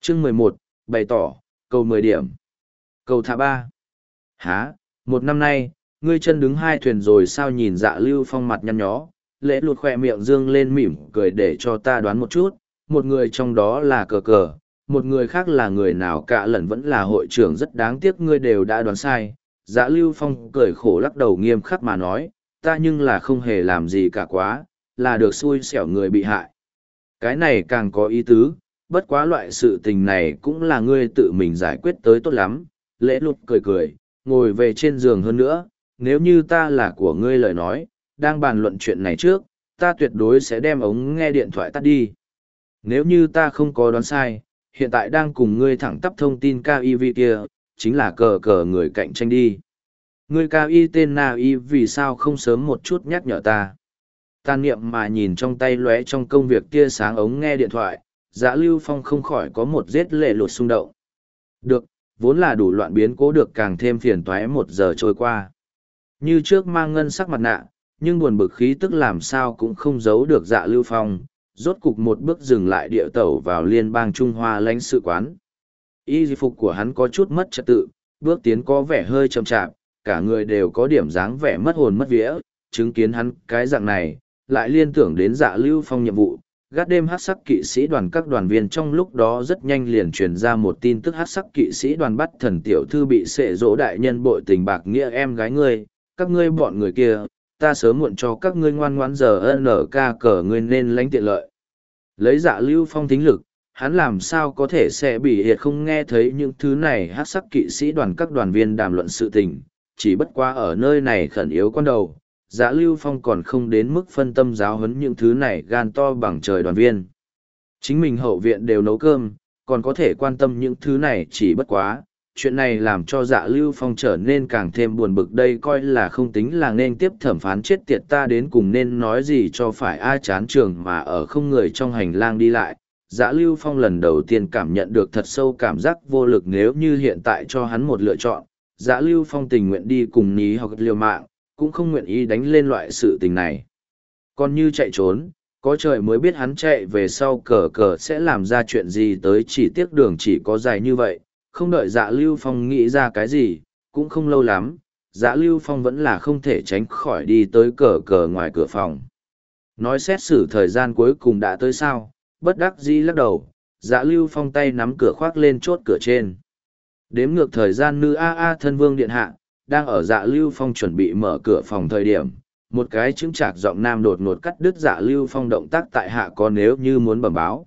Chương 11, bày tỏ, cầu 10 điểm. Cầu thả 3. Hả, một năm nay, ngươi chân đứng hai thuyền rồi sao? Nhìn Dạ Lưu Phong mặt nhăn nhó, Lễ Lụt khỏe miệng dương lên mỉm cười. Để cho ta đoán một chút, một người trong đó là Cờ Cờ, một người khác là người nào? Cả lần vẫn là hội trưởng. Rất đáng tiếc ngươi đều đã đoán sai. Dạ Lưu Phong cười khổ lắc đầu nghiêm khắc mà nói, ta nhưng là không hề làm gì cả, quá là được xui xẻo người bị hại. Cái này càng có ý tứ, bất quá loại sự tình này cũng là ngươi tự mình giải quyết tới tốt lắm. Lễ Lụt cười cười, ngồi về trên giường. Hơn nữa, nếu như ta là của ngươi lời nói, đang bàn luận chuyện này trước, ta tuyệt đối sẽ đem ống nghe điện thoại tắt đi. Nếu như ta không có đoán sai, hiện tại đang cùng ngươi thẳng tắp thông tin KIV kia, chính là Cờ Cờ người cạnh tranh đi. Ngươi KI tên Na Y vì sao không sớm một chút nhắc nhở ta? Tàn niệm mà nhìn trong tay lóe trong công việc tia sáng ống nghe điện thoại, Dạ Lưu Phong không khỏi có một giết Lễ Lụt xung động. Được, vốn là đủ loạn biến cố được càng thêm phiền toái. 1 giờ trôi qua. Như trước mang ngân sắc mặt nạ, nhưng buồn bực khí tức làm sao cũng không giấu được Dạ Lưu Phong, rốt cục một bước dừng lại địa tẩu vào Liên bang Trung Hoa lãnh sự quán. Y phục của hắn có chút mất trật tự, bước tiến có vẻ hơi chậm chạp, cả người đều có điểm dáng vẻ mất hồn mất vía. Chứng kiến hắn cái dạng này, lại liên tưởng đến Dạ Lưu Phong nhiệm vụ, gác đêm hắc sắc kỵ sĩ đoàn. Các đoàn viên trong lúc đó rất nhanh liền truyền ra một tin tức: hắc sắc kỵ sĩ đoàn bắt Thần tiểu thư bị Sệ Dỗ đại nhân bội tình bạc nghĩa em gái ngươi. Các ngươi bọn người kia, ta sớm muộn cho các ngươi ngoan ngoãn giờ NK cờ ngươi nên lãnh tiện lợi. Lấy Dạ Lưu Phong thính lực, hắn làm sao có thể sẽ bị hiệt không nghe thấy những thứ này? Hắc sắc kỵ sĩ đoàn các đoàn viên đàm luận sự tình, chỉ bất quá ở nơi này khẩn yếu con đầu, Dạ Lưu Phong còn không đến mức phân tâm giáo huấn những thứ này gan to bằng trời đoàn viên. Chính mình hậu viện đều nấu cơm, còn có thể quan tâm những thứ này? Chỉ bất quá, chuyện này làm cho Dạ Lưu Phong trở nên càng thêm buồn bực. Đây coi là không tính là nên tiếp thẩm phán chết tiệt, ta đến cùng nên nói gì cho phải? Ai chán trường mà ở không người trong hành lang đi lại. Dạ Lưu Phong lần đầu tiên cảm nhận được thật sâu cảm giác vô lực. Nếu như hiện tại cho hắn một lựa chọn, Dạ Lưu Phong tình nguyện đi cùng Ní hoặc liều mạng, cũng không nguyện ý đánh lên loại sự tình này. Còn như chạy trốn, có trời mới biết hắn chạy về sau Cờ Cờ sẽ làm ra chuyện gì tới. Chỉ tiếc đường chỉ có dài như vậy, không đợi Dạ Lưu Phong nghĩ ra cái gì, cũng không lâu lắm, Dạ Lưu Phong vẫn là không thể tránh khỏi đi tới Cờ Cờ ngoài cửa phòng. Nói xét xử thời gian cuối cùng đã tới sao? Bất đắc dĩ lắc đầu, Dạ Lưu Phong tay nắm cửa khoác lên chốt cửa trên. Đếm ngược thời gian. Nữ thân vương điện hạ đang ở Dạ Lưu Phong chuẩn bị mở cửa phòng thời điểm, một cái chững chạc giọng nam đột ngột cắt đứt Dạ Lưu Phong động tác. Tại hạ có nếu như muốn bẩm báo.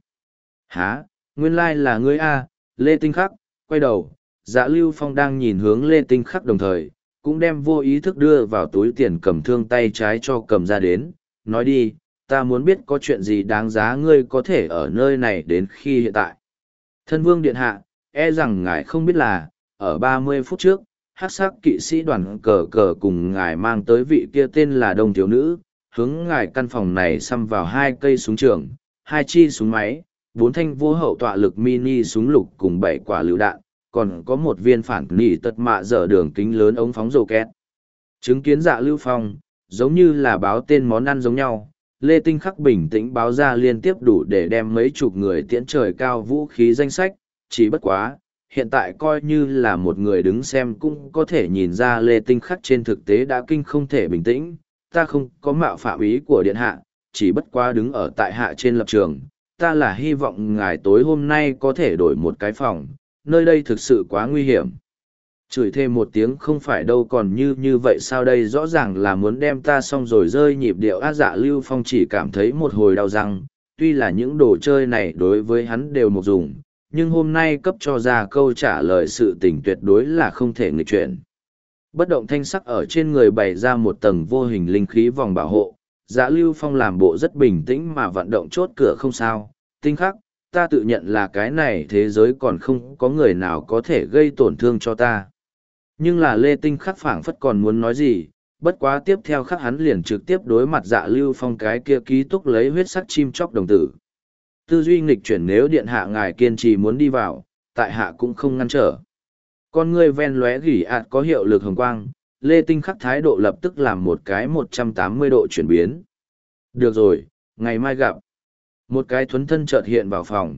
Hả, nguyên lai là ngươi a? Lê Tinh Khắc. Quay đầu, Dạ Lưu Phong đang nhìn hướng Lê Tinh Khắc, đồng thời cũng đem vô ý thức đưa vào túi tiền cầm thương tay trái cho cầm ra đến. Nói đi, ta muốn biết có chuyện gì đáng giá ngươi có thể ở nơi này đến khi hiện tại. Thân vương điện hạ, e rằng ngài không biết là, ở 30 phút trước, hắc sắc kỵ sĩ đoàn Cờ Cờ cùng ngài mang tới vị kia tên là Đông thiếu nữ, hướng ngài căn phòng này xăm vào 2 cây súng trường, 2 chi súng máy, 4 thanh vô hậu tọa lực mini súng lục cùng 7 quả lựu đạn, còn có một viên phản nỉ tật mạ dở đường kính lớn ống phóng rồ két. Chứng kiến Dạ Lưu Phong, giống như là báo tên món ăn giống nhau, Lê Tinh Khắc bình tĩnh báo ra liên tiếp đủ để đem mấy chục người tiễn trời cao vũ khí danh sách. Chỉ bất quá, hiện tại coi như là một người đứng xem cũng có thể nhìn ra Lê Tinh Khắc trên thực tế đã kinh không thể bình tĩnh. Ta không có mạo phạm ý của điện hạ, chỉ bất quá đứng ở tại hạ trên lập trường, ta là hy vọng ngài tối hôm nay có thể đổi một cái phòng, nơi đây thực sự quá nguy hiểm. Chửi thêm một tiếng không phải đâu, còn như vậy sao? Đây rõ ràng là muốn đem ta xong rồi rơi nhịp điệu. Dạ Lưu Phong chỉ cảm thấy một hồi đau răng, tuy là những đồ chơi này đối với hắn đều một dùng, nhưng hôm nay cấp cho ra câu trả lời sự tình tuyệt đối là không thể nghịch chuyển. Bất động thanh sắc ở trên người bày ra một tầng vô hình linh khí vòng bảo hộ, Dạ Lưu Phong làm bộ rất bình tĩnh mà vận động chốt cửa. Không sao, Tinh Khắc, ta tự nhận là cái này thế giới còn không có người nào có thể gây tổn thương cho ta. Nhưng là Lê Tinh Khắc phảng phất còn muốn nói gì, bất quá tiếp theo khắc hắn liền trực tiếp đối mặt Dạ Lưu Phong cái kia ký túc lấy huyết sắc chim chóc đồng tử. Tư duy nghịch chuyển, nếu điện hạ ngài kiên trì muốn đi vào, tại hạ cũng không ngăn trở. Con ngươi ven lóe gỉ ạt có hiệu lực hồng quang, Lê Tinh Khắc thái độ lập tức làm một cái 180 độ chuyển biến. Được rồi, ngày mai gặp. Một cái thuấn thân chợt hiện vào phòng,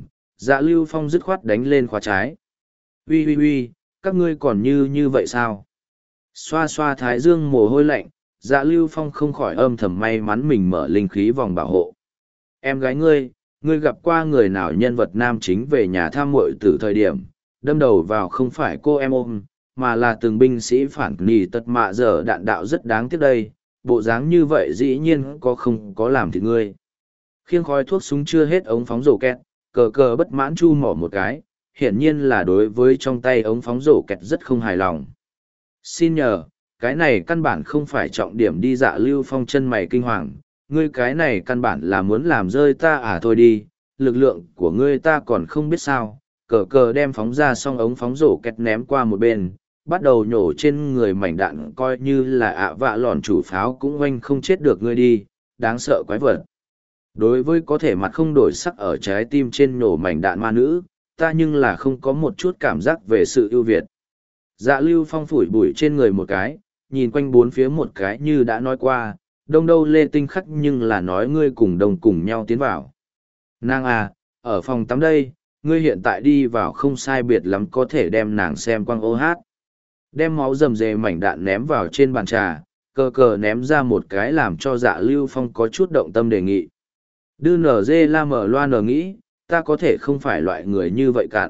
Dạ Lưu Phong dứt khoát đánh lên khóa trái. Ui ui ui, các ngươi còn như vậy sao? Xoa xoa thái dương mồ hôi lạnh, Dạ Lưu Phong không khỏi âm thầm may mắn mình mở linh khí vòng bảo hộ. Em gái ngươi gặp qua người nào nhân vật nam chính về nhà thăm muội từ thời điểm, đâm đầu vào không phải cô em ôm, mà là từng binh sĩ phản nỉ tật mạ dở đạn đạo rất đáng tiếc đây, bộ dáng như vậy dĩ nhiên không có làm thịt ngươi. Khiêng khói thuốc súng chưa hết ống phóng rổ kẹt, cờ cờ bất mãn chu mỏ một cái, hiển nhiên là đối với trong tay ống phóng rổ kẹt rất không hài lòng. Xin nhờ, cái này căn bản không phải trọng điểm đi. Dạ Lưu Phong chân mày kinh hoàng, ngươi cái này căn bản là muốn làm rơi ta à? Thôi đi, lực lượng của ngươi ta còn không biết sao. Cờ cờ đem phóng ra xong ống phóng rổ kẹt ném qua một bên, bắt đầu nhổ trên người mảnh đạn, coi như là ạ vạ lòn chủ pháo cũng oanh không chết được ngươi đi, đáng sợ quái vật. Đối với có thể mặt không đổi sắc ở trái tim trên nổ mảnh đạn ma nữ, ta nhưng là không có một chút cảm giác về sự ưu việt. Dạ Lưu Phong phủi bụi trên người một cái, nhìn quanh bốn phía một cái như đã nói qua, đông đâu lê tinh khắc nhưng là nói ngươi cùng đồng cùng nhau tiến vào. Nàng à, ở phòng tắm đây, ngươi hiện tại đi vào không sai biệt lắm có thể đem nàng xem quăng ô hát. Đem máu rầm rề mảnh đạn ném vào trên bàn trà, cờ cờ ném ra một cái làm cho Dạ Lưu Phong có chút động tâm đề nghị. Đư nở dê la mở loa nở nghĩ, ta có thể không phải loại người như vậy cạn.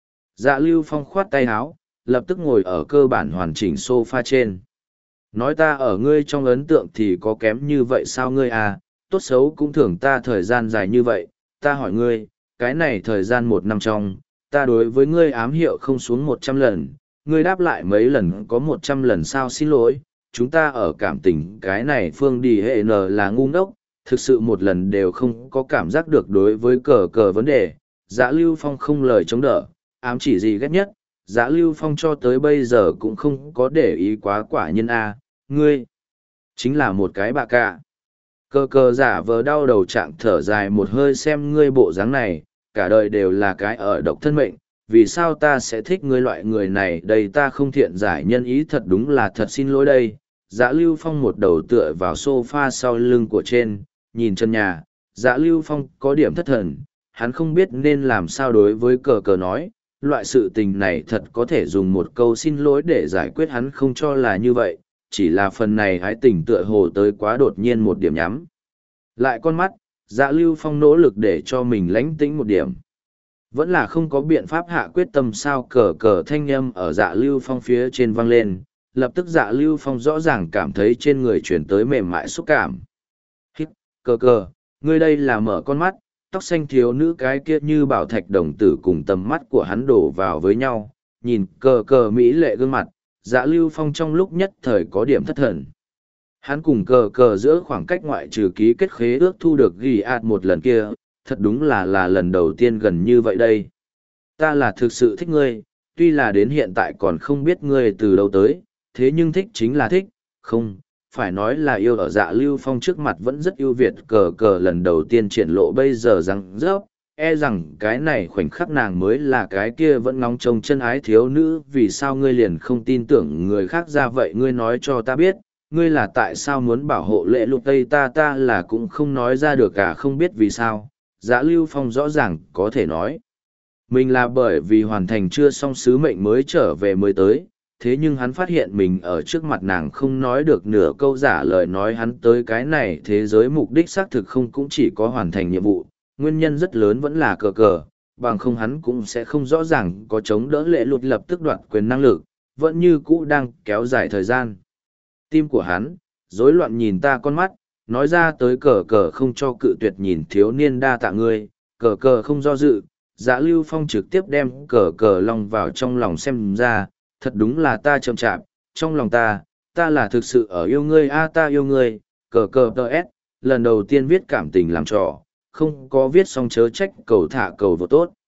Dạ Lưu Phong khoát tay áo, lập tức ngồi ở cơ bản hoàn chỉnh sofa trên. Nói ta ở ngươi trong ấn tượng thì có kém như vậy sao ngươi à, tốt xấu cũng thưởng ta thời gian dài như vậy, ta hỏi ngươi, cái này thời gian 1 năm trong, ta đối với ngươi ám hiệu không xuống 100 lần, ngươi đáp lại mấy lần có 100 lần sao? Xin lỗi, chúng ta ở cảm tình cái này phương đi hệ n là ngu ngốc, thực sự một lần đều không có cảm giác được đối với cờ cờ vấn đề. Dạ Lưu Phong không lời chống đỡ, ám chỉ gì ghét nhất, Dạ Lưu Phong cho tới bây giờ cũng không có để ý quá. Quả nhân a, ngươi chính là một cái bạ cả. Cờ cờ giả vờ đau đầu trạng thở dài một hơi, xem ngươi bộ dáng này, cả đời đều là cái ở độc thân mệnh, vì sao ta sẽ thích ngươi loại người này đây? Ta không thiện giải nhân ý, thật đúng là thật xin lỗi đây. Dạ Lưu Phong một đầu tựa vào sofa sau lưng của trên, nhìn chân nhà. Dạ Lưu Phong có điểm thất thần, hắn không biết nên làm sao đối với cờ cờ nói. Loại sự tình này thật có thể dùng một câu xin lỗi để giải quyết, hắn không cho là như vậy, chỉ là phần này hái tình tựa hồ tới quá đột nhiên một điểm. Nhắm lại con mắt, Dạ Lưu Phong nỗ lực để cho mình lánh tĩnh một điểm. Vẫn là không có biện pháp hạ quyết tâm sao? Cờ cờ thanh âm ở Dạ Lưu Phong phía trên vang lên, lập tức Dạ Lưu Phong rõ ràng cảm thấy trên người chuyển tới mềm mại xúc cảm. Hít, cờ cờ, ngươi đây là mở con mắt. Tóc xanh thiếu nữ cái kia như bảo thạch đồng tử cùng tầm mắt của hắn đổ vào với nhau, nhìn cờ cờ mỹ lệ gương mặt, Dạ Lưu Phong trong lúc nhất thời có điểm thất thần. Hắn cùng cờ cờ giữa khoảng cách ngoại trừ ký kết khế ước thu được ghi ạt một lần kia, thật đúng là lần đầu tiên gần như vậy đây. Ta là thực sự thích ngươi, tuy là đến hiện tại còn không biết ngươi từ đâu tới, thế nhưng thích chính là thích, không, phải nói là yêu. Ở Dạ Lưu Phong trước mặt vẫn rất ưu việt, cờ cờ lần đầu tiên triển lộ bây giờ rằng rớp, e rằng cái này khoảnh khắc nàng mới là cái kia vẫn ngóng trông chân ái thiếu nữ. Vì sao ngươi liền không tin tưởng người khác ra vậy? Ngươi nói cho ta biết, ngươi là tại sao muốn bảo hộ lệ lục tây ta là cũng không nói ra được cả, không biết vì sao. Dạ Lưu Phong rõ ràng có thể nói mình là bởi vì hoàn thành chưa xong sứ mệnh mới trở về mới tới, thế nhưng hắn phát hiện mình ở trước mặt nàng không nói được nửa câu giả lời nói. Hắn tới cái này thế giới mục đích xác thực không cũng chỉ có hoàn thành nhiệm vụ, nguyên nhân rất lớn vẫn là cờ cờ, bằng không hắn cũng sẽ không rõ ràng có chống đỡ lệ lụt lập tức đoạt quyền năng lực, vẫn như cũ đang kéo dài thời gian. Tim của hắn rối loạn, nhìn ta con mắt, nói ra tới cờ cờ không cho cự tuyệt, nhìn thiếu niên đa tạ ngươi. Cờ cờ không do dự, Dạ Lưu Phong trực tiếp đem cờ cờ long vào trong lòng. Xem ra thật đúng là ta chậm chạp, trong lòng ta là thực sự ở yêu ngươi a, ta yêu ngươi. Cờ cờ ts, lần đầu tiên viết cảm tình làm trò, không có viết xong chớ trách, cầu thả cầu vô tốt.